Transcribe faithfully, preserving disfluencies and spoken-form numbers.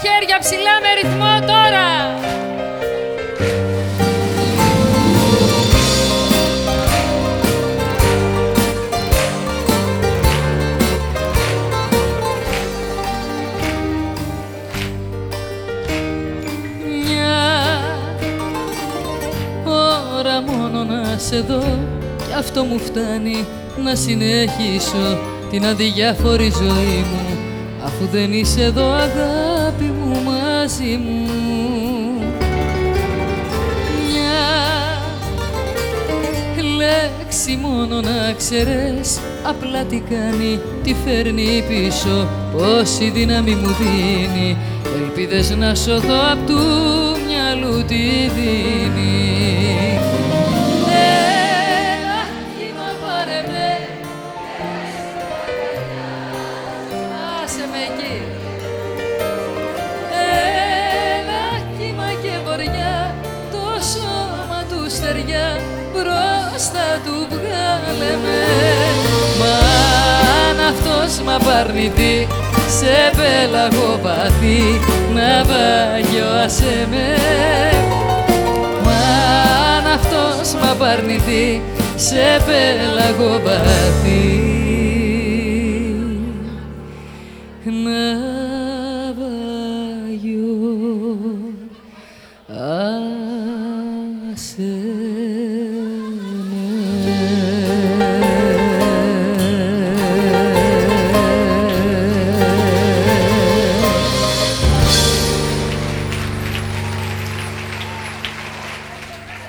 χέρια ψηλά με ρυθμό τώρα. Μόνο να σε δω κι αυτό μου φτάνει να συνεχίσω την αδιάφορη ζωή μου, αφού δεν είσαι εδώ αγάπη μου μαζί μου. Μια λέξη μόνο να ξέρεις απλά τι κάνει, τι φέρνει πίσω, πόση δύναμη μου δίνει, ελπίδες να σωθώ απ' του μυαλού τη δίνει. Μπροστά του βγάλε με. Μα αν αυτός μ' απαρνηθεί, σε πελαγοπαθεί, ναυάγιο άσε με. Μα αν αυτός μ' απαρνηθεί, σε πελαγοπαθεί, να